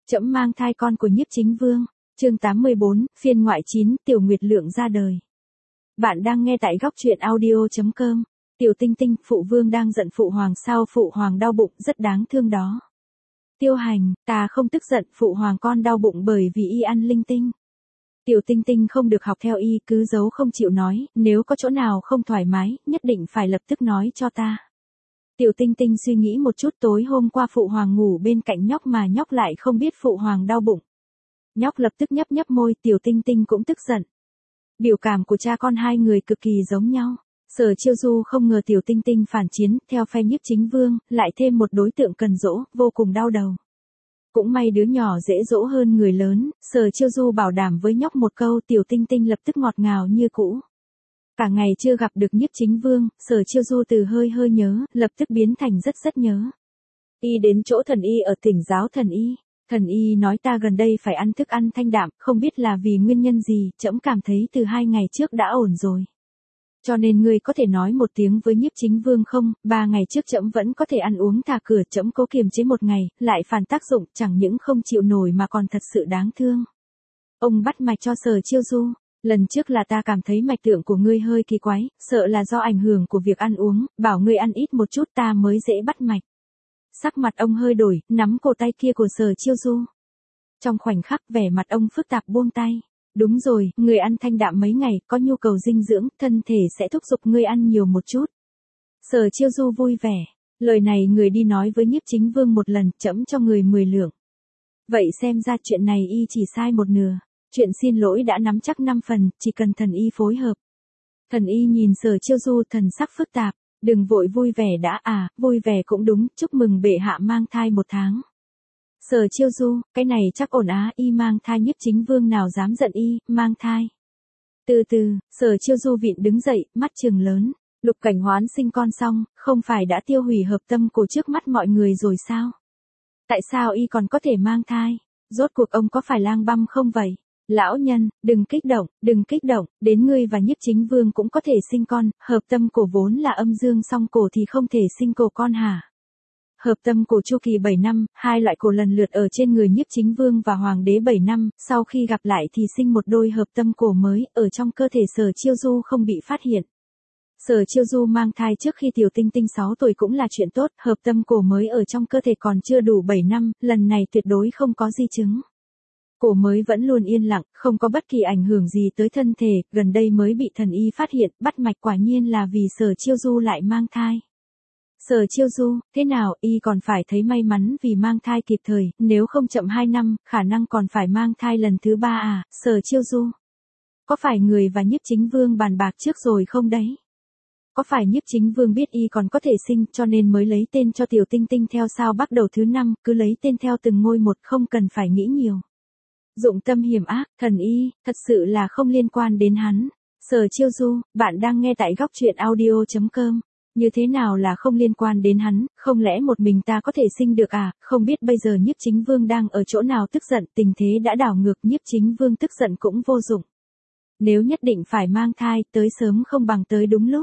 Trẫm mang thai con của Nhiếp Chính Vương. Chương 84, phiên ngoại 9, Tiểu Nguyệt Lượng ra đời. Bạn đang nghe tại góc truyện audio.com. Tiểu Tinh Tinh, phụ vương đang giận phụ hoàng sao? Phụ hoàng đau bụng, rất đáng thương đó. Tiêu Hành, ta không tức giận, phụ hoàng con đau bụng bởi vì y ăn linh tinh. Tiểu Tinh Tinh không được học theo y, cứ giấu không chịu nói, nếu có chỗ nào không thoải mái, nhất định phải lập tức nói cho ta. Tiểu Tinh Tinh suy nghĩ một chút, tối hôm qua phụ hoàng ngủ bên cạnh nhóc mà nhóc lại không biết phụ hoàng đau bụng. Nhóc lập tức nhấp nhấp môi, Tiểu Tinh Tinh cũng tức giận. Biểu cảm của cha con hai người cực kỳ giống nhau. Sở Chiêu Du không ngờ Tiểu Tinh Tinh phản chiến, theo phe Nhiếp Chính Vương, lại thêm một đối tượng cần dỗ, vô cùng đau đầu. Cũng may đứa nhỏ dễ dỗ hơn người lớn, Sở Chiêu Du bảo đảm với nhóc một câu, Tiểu Tinh Tinh lập tức ngọt ngào như cũ. Cả ngày chưa gặp được Nhiếp Chính Vương, Sở Chiêu Du từ hơi nhớ, lập tức biến thành rất nhớ. Y đến chỗ thần y ở Thỉnh giáo thần y. Thần y nói ta gần đây phải ăn thức ăn thanh đạm, không biết là vì nguyên nhân gì, trẫm cảm thấy từ 2 ngày trước đã ổn rồi. Cho nên ngươi có thể nói một tiếng với Nhiếp Chính Vương không? 3 ngày trước trẫm vẫn có thể ăn uống thả cửa, trẫm cố kiềm chế 1 ngày, lại phản tác dụng, chẳng những không chịu nổi mà còn thật sự đáng thương. Ông bắt mạch cho Sở Chiêu Du. Lần trước là ta cảm thấy mạch tượng của ngươi hơi kỳ quái, sợ là do ảnh hưởng của việc ăn uống, bảo ngươi ăn ít một chút ta mới dễ bắt mạch. Sắc mặt ông hơi đổi, nắm cổ tay kia của Sở Chiêu Du. Trong khoảnh khắc vẻ mặt ông phức tạp buông tay. Đúng rồi, ngươi ăn thanh đạm mấy ngày, có nhu cầu dinh dưỡng, thân thể sẽ thúc giục ngươi ăn nhiều một chút. Sở Chiêu Du vui vẻ. Lời này người đi nói với Nhiếp Chính Vương một lần, trẫm cho người 10 lượng. Vậy xem ra chuyện này y chỉ sai một nửa. Chuyện xin lỗi đã nắm chắc 5 phần, chỉ cần thần y phối hợp. Thần y nhìn Sở Chiêu Du thần sắc phức tạp, đừng vội vui vẻ đã vui vẻ cũng đúng, chúc mừng bệ hạ mang thai 1 tháng. Sở Chiêu Du, cái này chắc ổn á, y mang thai Nhiếp Chính Vương nào dám giận y, mang thai. Từ từ, Sở Chiêu Du vịn đứng dậy, mắt trừng lớn, Lục Cảnh Hoán sinh con xong, không phải đã tiêu hủy hợp tâm cổ trước mắt mọi người rồi sao? Tại sao y còn có thể mang thai? Rốt cuộc ông có phải lang băm không vậy? Lão nhân, đừng kích động, đến ngươi và Nhiếp Chính Vương cũng có thể sinh con, hợp tâm cổ vốn là âm dương song cổ thì không thể sinh cổ con hả? Hợp tâm cổ chu kỳ 7 năm, 2 loại cổ lần lượt ở trên người Nhiếp Chính Vương và Hoàng đế 7 năm, sau khi gặp lại thì sinh một đôi hợp tâm cổ mới, ở trong cơ thể Sở Chiêu Du không bị phát hiện. Sở Chiêu Du mang thai trước khi Tiểu Tinh Tinh 6 tuổi cũng là chuyện tốt, hợp tâm cổ mới ở trong cơ thể còn chưa đủ 7 năm, lần này tuyệt đối không có di chứng. Cổ mới vẫn luôn yên lặng, không có bất kỳ ảnh hưởng gì tới thân thể, gần đây mới bị thần y phát hiện, bắt mạch quả nhiên là vì Sở Chiêu Du lại mang thai. Sở Chiêu Du, thế nào, y còn phải thấy may mắn vì mang thai kịp thời, nếu không chậm 2 năm, khả năng còn phải mang thai lần thứ 3 à, Sở Chiêu Du. Có phải người và Nhiếp Chính Vương bàn bạc trước rồi không đấy? Có phải Nhiếp Chính Vương biết y còn có thể sinh cho nên mới lấy tên cho Tiểu Tinh Tinh theo sao Bắc đầu thứ 5, cứ lấy tên theo từng ngôi một không cần phải nghĩ nhiều. Dụng tâm hiểm ác, thần y, thật sự là không liên quan đến hắn. Sở Chiêu Du, bạn đang nghe tại góc truyện audio.com. Như thế nào là không liên quan đến hắn, không lẽ một mình ta có thể sinh được à, không biết bây giờ Nhiếp Chính Vương đang ở chỗ nào tức giận, tình thế đã đảo ngược, Nhiếp Chính Vương tức giận cũng vô dụng. Nếu nhất định phải mang thai, tới sớm không bằng tới đúng lúc.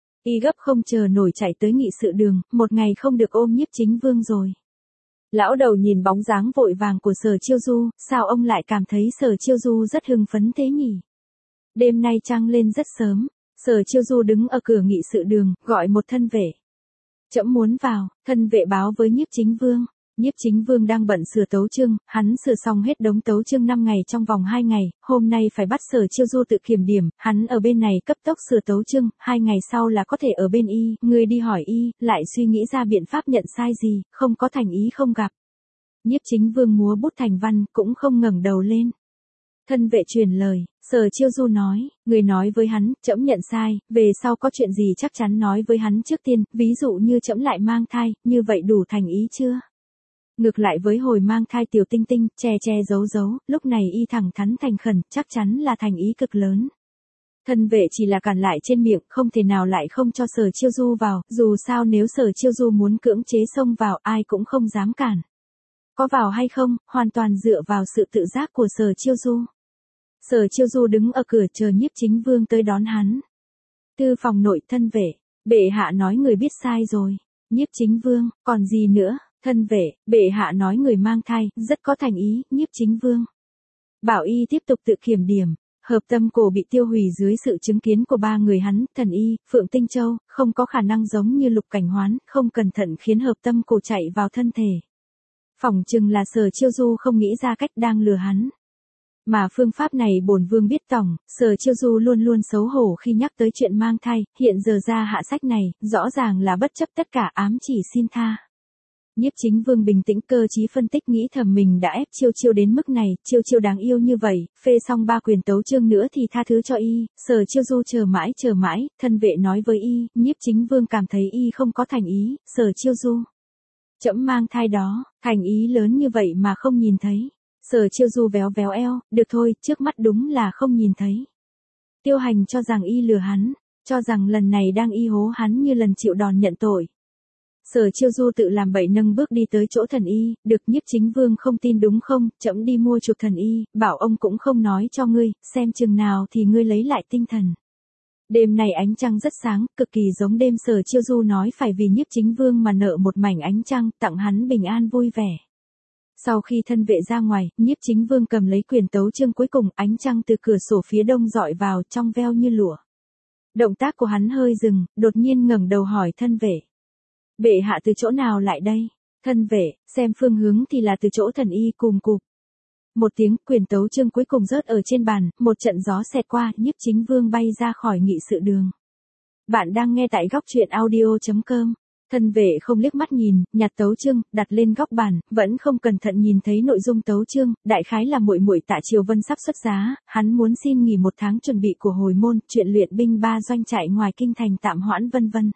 Y gấp không chờ nổi chạy tới nghị sự đường, 1 ngày không được ôm Nhiếp Chính Vương rồi. Lão đầu nhìn bóng dáng vội vàng của Sở Chiêu Du, sao ông lại cảm thấy Sở Chiêu Du rất hưng phấn thế nhỉ? Đêm nay trăng lên rất sớm, Sở Chiêu Du đứng ở cửa nghị sự đường, gọi một thân vệ. Trẫm muốn vào, thân vệ báo với Nhiếp Chính Vương. Nhiếp Chính Vương đang bận sửa tấu chương, hắn sửa xong hết đống tấu chương 5 ngày trong vòng 2 ngày, hôm nay phải bắt Sở Chiêu Du tự kiểm điểm, hắn ở bên này cấp tốc sửa tấu chương, 2 ngày sau là có thể ở bên y, người đi hỏi y, lại suy nghĩ ra biện pháp nhận sai gì, không có thành ý không gặp. Nhiếp Chính Vương múa bút thành văn, cũng không ngẩng đầu lên. Thân vệ truyền lời, Sở Chiêu Du nói, người nói với hắn, trẫm nhận sai, về sau có chuyện gì chắc chắn nói với hắn trước tiên, ví dụ như trẫm lại mang thai, như vậy đủ thành ý chưa? Ngược lại với hồi mang thai Tiểu Tinh Tinh, che giấu, lúc này y thẳng thắn thành khẩn, chắc chắn là thành ý cực lớn. Thân vệ chỉ là cản lại trên miệng, không thể nào lại không cho Sở Chiêu Du vào, dù sao nếu Sở Chiêu Du muốn cưỡng chế xông vào, ai cũng không dám cản. Có vào hay không, hoàn toàn dựa vào sự tự giác của Sở Chiêu Du. Sở Chiêu Du đứng ở cửa chờ Nhiếp Chính Vương tới đón hắn. Tư phòng nội, thân vệ, bệ hạ nói người biết sai rồi. Nhiếp Chính Vương, còn gì nữa? Thân vệ, bệ hạ nói người mang thai, rất có thành ý, Nhiếp Chính Vương. Bảo y tiếp tục tự kiểm điểm, hợp tâm cổ bị tiêu hủy dưới sự chứng kiến của ba người hắn, Thần Y, Phượng Tinh Châu, không có khả năng giống như Lục Cảnh Hoán, không cẩn thận khiến hợp tâm cổ chạy vào thân thể. Phỏng chừng là Sở Chiêu Du không nghĩ ra cách đang lừa hắn. Mà phương pháp này bổn vương biết tổng, Sở Chiêu Du luôn luôn xấu hổ khi nhắc tới chuyện mang thai, hiện giờ ra hạ sách này, rõ ràng là bất chấp tất cả ám chỉ xin tha. Nhiếp Chính Vương bình tĩnh cơ trí phân tích nghĩ thầm mình đã ép Chiêu Chiêu đến mức này, Chiêu Chiêu đáng yêu như vậy, phê xong 3 quyền tấu chương nữa thì tha thứ cho y, Sở Chiêu Du chờ mãi, thân vệ nói với y, Nhiếp Chính Vương cảm thấy y không có thành ý, Sở Chiêu Du. Trẫm mang thai đó, thành ý lớn như vậy mà không nhìn thấy. Sở Chiêu Du véo véo eo, được thôi, trước mắt đúng là không nhìn thấy. Tiêu Hành cho rằng y lừa hắn, cho rằng lần này đang y hố hắn như lần chịu đòn nhận tội. Sở Chiêu Du tự làm bậy nâng bước đi tới chỗ Thần Y, được Nhiếp Chính Vương không tin đúng không, trẫm đi mua chuộc Thần Y, bảo ông cũng không nói cho ngươi, xem chừng nào thì ngươi lấy lại tinh thần. Đêm này ánh trăng rất sáng, cực kỳ giống đêm Sở Chiêu Du nói phải vì Nhiếp Chính Vương mà nợ một mảnh ánh trăng, tặng hắn bình an vui vẻ. Sau khi thân vệ ra ngoài, Nhiếp Chính Vương cầm lấy quyền tấu chương cuối cùng, ánh trăng từ cửa sổ phía đông dọi vào, trong veo như lụa. Động tác của hắn hơi dừng, đột nhiên ngẩng đầu hỏi thân vệ. Bệ hạ từ chỗ nào lại đây? Thân vệ, xem phương hướng thì là từ chỗ Thần Y cùng cụp. Một tiếng, quyền tấu chương cuối cùng rớt ở trên bàn, một trận gió xẹt qua, Nhiếp Chính Vương bay ra khỏi nghị sự đường. Bạn đang nghe tại góc truyện audio.com. Thân vệ không liếc mắt nhìn, nhặt tấu chương, đặt lên góc bàn, vẫn không cẩn thận nhìn thấy nội dung tấu chương, đại khái là muội muội Tạ Triều Vân sắp xuất giá, hắn muốn xin nghỉ 1 tháng chuẩn bị của hồi môn, chuyện luyện binh 3 doanh trại ngoài kinh thành tạm hoãn vân vân.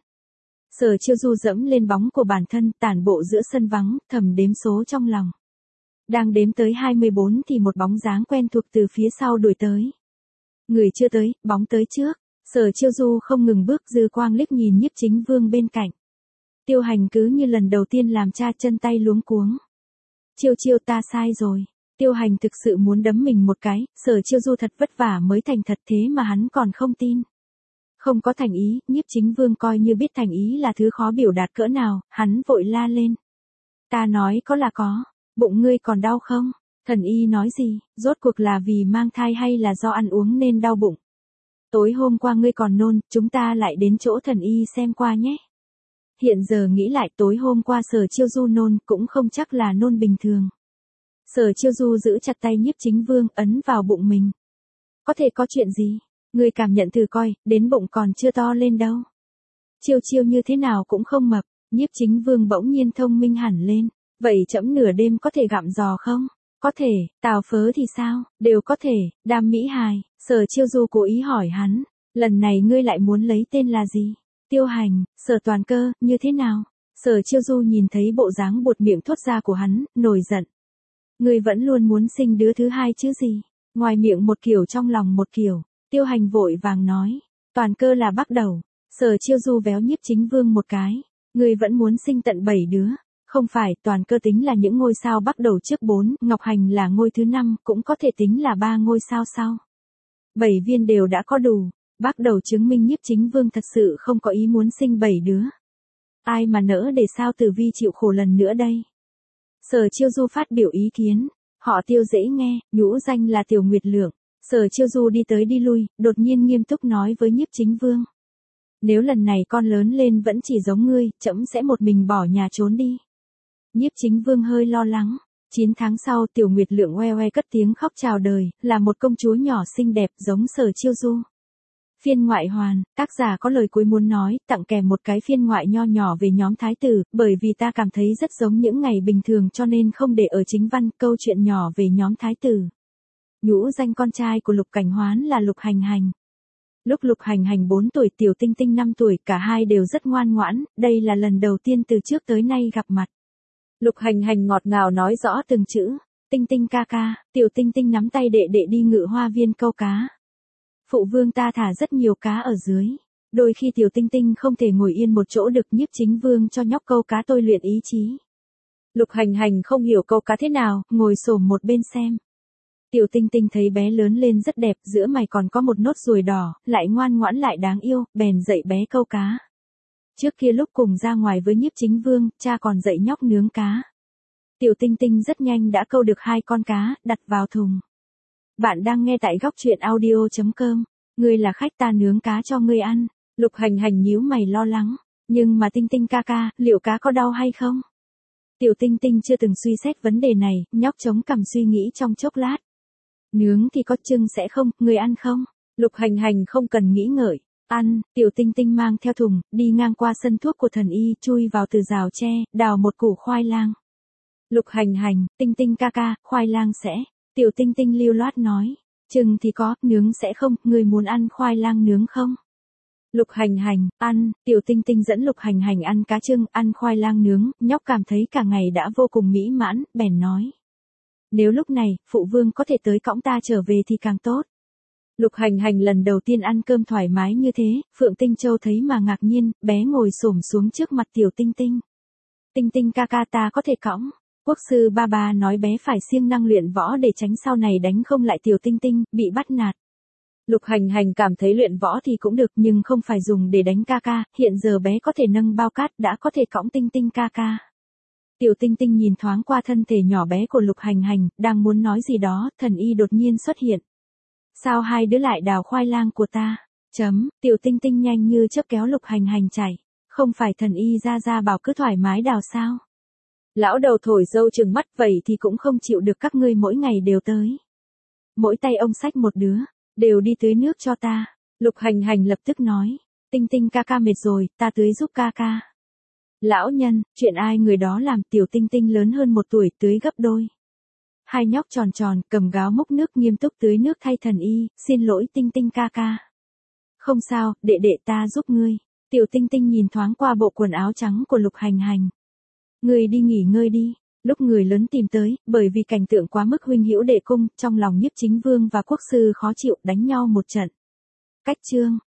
Sở Chiêu Du dẫm lên bóng của bản thân, tản bộ giữa sân vắng, thầm đếm số trong lòng. Đang đếm tới 24 thì một bóng dáng quen thuộc từ phía sau đuổi tới. Người chưa tới, bóng tới trước. Sở Chiêu Du không ngừng bước, dư quang liếc nhìn Nhiếp Chính Vương bên cạnh. Tiêu Hành cứ như lần đầu tiên làm cha, chân tay luống cuống. Chiêu Chiêu, ta sai rồi. Tiêu Hành thực sự muốn đấm mình một cái, Sở Chiêu Du thật vất vả mới thành thật thế mà hắn còn không tin. Không có thành ý, Nhiếp Chính Vương coi như biết thành ý là thứ khó biểu đạt cỡ nào, hắn vội la lên. Ta nói có là có, bụng ngươi còn đau không? Thần Y nói gì, rốt cuộc là vì mang thai hay là do ăn uống nên đau bụng? Tối hôm qua ngươi còn nôn, chúng ta lại đến chỗ Thần Y xem qua nhé. Hiện giờ nghĩ lại tối hôm qua Sở Chiêu Du nôn cũng không chắc là nôn bình thường. Sở Chiêu Du giữ chặt tay Nhiếp Chính Vương ấn vào bụng mình. Có thể có chuyện gì? Ngươi cảm nhận thử coi, đến bụng còn chưa to lên đâu. Chiêu Chiêu như thế nào cũng không mập, Nhiếp Chính Vương bỗng nhiên thông minh hẳn lên. Vậy trẫm nửa đêm có thể gặm giò không? Có thể, Tào Phớ thì sao? Đều có thể, Đam Mỹ Hài, Sở Chiêu Du cố ý hỏi hắn. Lần này ngươi lại muốn lấy tên là gì? Tiêu Hành, Sở Toàn Cơ, như thế nào? Sở Chiêu Du nhìn thấy bộ dáng buột miệng thốt ra của hắn, nổi giận. Ngươi vẫn luôn muốn sinh đứa thứ hai chứ gì? Ngoài miệng một kiểu trong lòng một kiểu. Tiêu Hành vội vàng nói, Toàn Cơ là bắt đầu. Sở Chiêu Du véo Nhiếp Chính Vương một cái. Ngươi vẫn muốn sinh tận 7 đứa. Không phải, Toàn Cơ tính là những ngôi sao bắt đầu trước 4, Ngọc Hành là ngôi thứ 5, cũng có thể tính là 3 ngôi sao sau. 7 viên đều đã có đủ. Bắt đầu chứng minh Nhiếp Chính Vương thật sự không có ý muốn sinh 7 đứa. Ai mà nỡ để sao Tử Vi chịu khổ lần nữa đây? Sở Chiêu Du phát biểu ý kiến. Họ Tiêu dễ nghe, nhũ danh là Tiểu Nguyệt Lượng. Sở Chiêu Du đi tới đi lui, đột nhiên nghiêm túc nói với Nhiếp Chính Vương. Nếu lần này con lớn lên vẫn chỉ giống ngươi, trẫm sẽ một mình bỏ nhà trốn đi. Nhiếp Chính Vương hơi lo lắng. 9 tháng sau, Tiểu Nguyệt Lượng oe oe cất tiếng khóc chào đời, là một công chúa nhỏ xinh đẹp giống Sở Chiêu Du. Phiên ngoại hoàn, tác giả có lời cuối muốn nói, tặng kèm một cái phiên ngoại nho nhỏ về nhóm thái tử, bởi vì ta cảm thấy rất giống những ngày bình thường cho nên không để ở chính văn, câu chuyện nhỏ về nhóm thái tử. Nhũ danh con trai của Lục Cảnh Hoán là Lục Hành Hành. Lúc Lục Hành Hành 4 tuổi, Tiểu Tinh Tinh 5 tuổi, cả hai đều rất ngoan ngoãn, đây là lần đầu tiên từ trước tới nay gặp mặt. Lục Hành Hành ngọt ngào nói rõ từng chữ, Tinh Tinh ca ca, Tiểu Tinh Tinh nắm tay đệ đệ đi ngự hoa viên câu cá. Phụ vương ta thả rất nhiều cá ở dưới. Đôi khi Tiểu Tinh Tinh không thể ngồi yên một chỗ được, Nhiếp Chính Vương cho nhóc câu cá tôi luyện ý chí. Lục Hành Hành không hiểu câu cá thế nào, ngồi xổm một bên xem. Tiểu Tinh Tinh thấy bé lớn lên rất đẹp, giữa mày còn có một nốt ruồi đỏ, lại ngoan ngoãn lại đáng yêu, bèn dạy bé câu cá. Trước kia lúc cùng ra ngoài với Nhiếp Chính Vương, cha còn dạy nhóc nướng cá. Tiểu Tinh Tinh rất nhanh đã câu được 2 con cá, đặt vào thùng. Bạn đang nghe tại góc truyện audio.com. Ngươi là khách, ta nướng cá cho ngươi ăn. Lục Hành Hành nhíu mày lo lắng. Nhưng mà Tinh Tinh ca ca, liệu cá có đau hay không? Tiểu Tinh Tinh chưa từng suy xét vấn đề này, nhóc chống cằm suy nghĩ trong chốc lát. Nướng thì có, chưng sẽ không, ngươi ăn không? Lục Hành Hành không cần nghĩ ngợi. Ăn. Tiểu Tinh Tinh mang theo thùng, đi ngang qua sân thuốc của thần y, chui vào từ rào tre, đào một củ khoai lang. Lục Hành Hành, Tinh Tinh ca ca, khoai lang sẽ. Tiểu Tinh Tinh lưu loát nói. Chừng thì có, nướng sẽ không, người muốn ăn khoai lang nướng không? Lục Hành Hành, ăn. Tiểu Tinh Tinh dẫn Lục Hành Hành ăn cá chưng, ăn khoai lang nướng, nhóc cảm thấy cả ngày đã vô cùng mỹ mãn, bèn nói. Nếu lúc này, phụ vương có thể tới cõng ta trở về thì càng tốt. Lục Hành Hành lần đầu tiên ăn cơm thoải mái như thế, Phượng Tinh Châu thấy mà ngạc nhiên, bé ngồi xổm xuống trước mặt Tiểu Tinh Tinh. Tinh Tinh ca ca, ta có thể cõng. Quốc sư ba ba nói bé phải siêng năng luyện võ để tránh sau này đánh không lại Tiểu Tinh Tinh, bị bắt nạt. Lục Hành Hành cảm thấy luyện võ thì cũng được nhưng không phải dùng để đánh ca ca, hiện giờ bé có thể nâng bao cát, đã có thể cõng Tinh Tinh ca ca. Tiểu Tinh Tinh nhìn thoáng qua thân thể nhỏ bé của Lục Hành Hành, đang muốn nói gì đó, thần y đột nhiên xuất hiện. Sao hai đứa lại đào khoai lang của ta? Tiểu Tinh Tinh nhanh như chớp kéo Lục Hành Hành chạy. Không phải thần y ra bảo cứ thoải mái đào sao? Lão đầu thổi dâu trừng mắt, vậy thì cũng không chịu được các ngươi mỗi ngày đều tới. Mỗi tay ông xách một đứa, đều đi tưới nước cho ta. Lục Hành Hành lập tức nói. Tinh Tinh ca ca mệt rồi, ta tưới giúp ca ca. Lão nhân, chuyện ai người đó làm. Tiểu Tinh Tinh lớn hơn 1 tuổi, tưới gấp đôi. Hai nhóc tròn tròn, cầm gáo múc nước nghiêm túc tưới nước thay thần y, xin lỗi Tinh Tinh ca ca. Không sao, đệ đệ ta giúp ngươi. Tiểu Tinh Tinh nhìn thoáng qua bộ quần áo trắng của Lục Hành Hành. Ngươi đi nghỉ ngơi đi. Lúc người lớn tìm tới, bởi vì cảnh tượng quá mức huynh hữu đệ cung, trong lòng Nhiếp Chính Vương và quốc sư khó chịu, đánh nhau một trận. Cách chương.